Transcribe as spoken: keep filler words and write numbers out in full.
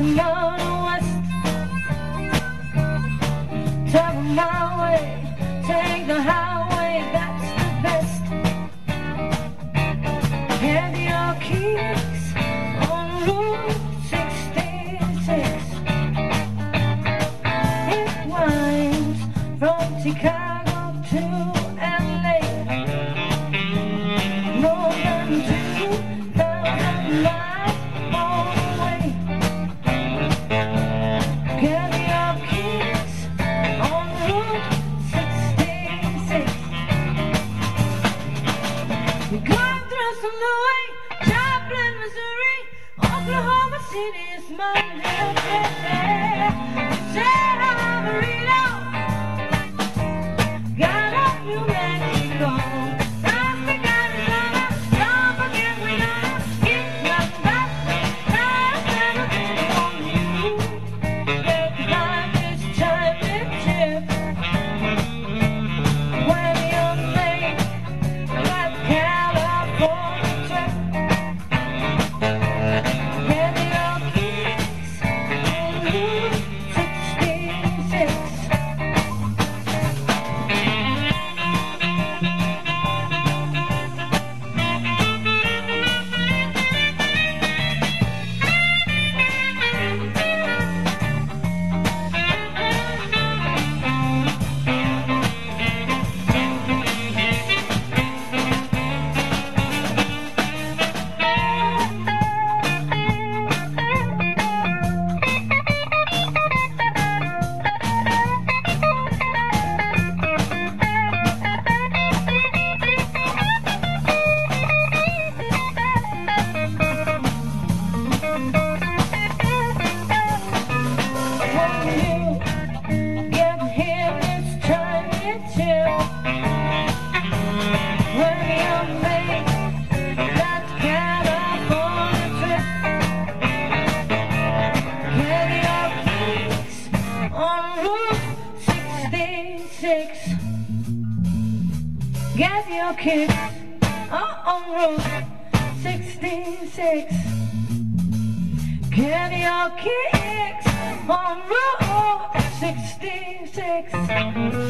tomorrow west. Travel my way, take the highway, that's the best. Have your keys on Route sixty-six. It winds from Chicago to L A. More than two thousand miles all the way. Get your keys on Route sixty-six. You're going through Saint Louis, Joplin, Missouri, Oklahoma City is my little city. San Marino, got up New Mexico. Don't forget Arizona, don't forget Winona. It's not that I've never been on you. Get behind this championship when you're late. That California trip. Get your keys on Route sixty-six. When you get here this championship, when you make that California trip, get your keys on Route sixty-six. Get your keys on Route sixty-six. Get your kicks on Route sixty-six.